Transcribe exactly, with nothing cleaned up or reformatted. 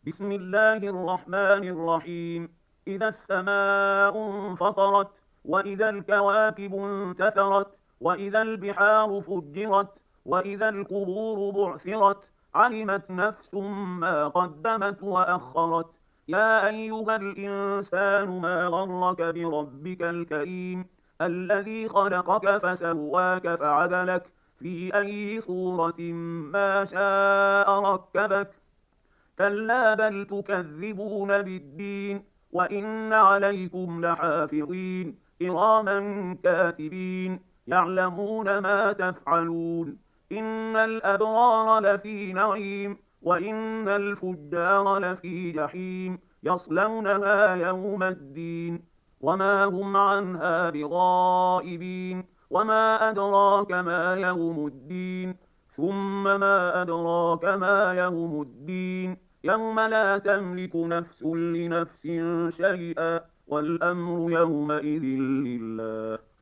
بسم الله الرحمن الرحيم. إذا السماء انفطرت، وإذا الكواكب انتثرت، وإذا البحار فجرت، وإذا القبور بعثرت، علمت نفس ما قدمت وأخرت. يا أيها الإنسان ما غرك بربك الكريم الذي خلقك فسواك فعدلك في أي صورة ما شاء ركبك. كلا بل تكذبون بالدين، وإن عليكم لحافظين كراما كاتبين يعلمون ما تفعلون. إن الأبرار لفي نعيم، وإن الفجار لفي جحيم يصلونها يوم الدين، وما هم عنها بغائبين. وما أدراك ما يوم الدين، ثم ما أدراك ما يوم الدين. يوم لا تملك نفس لنفس شيئا، والأمر يومئذ لله.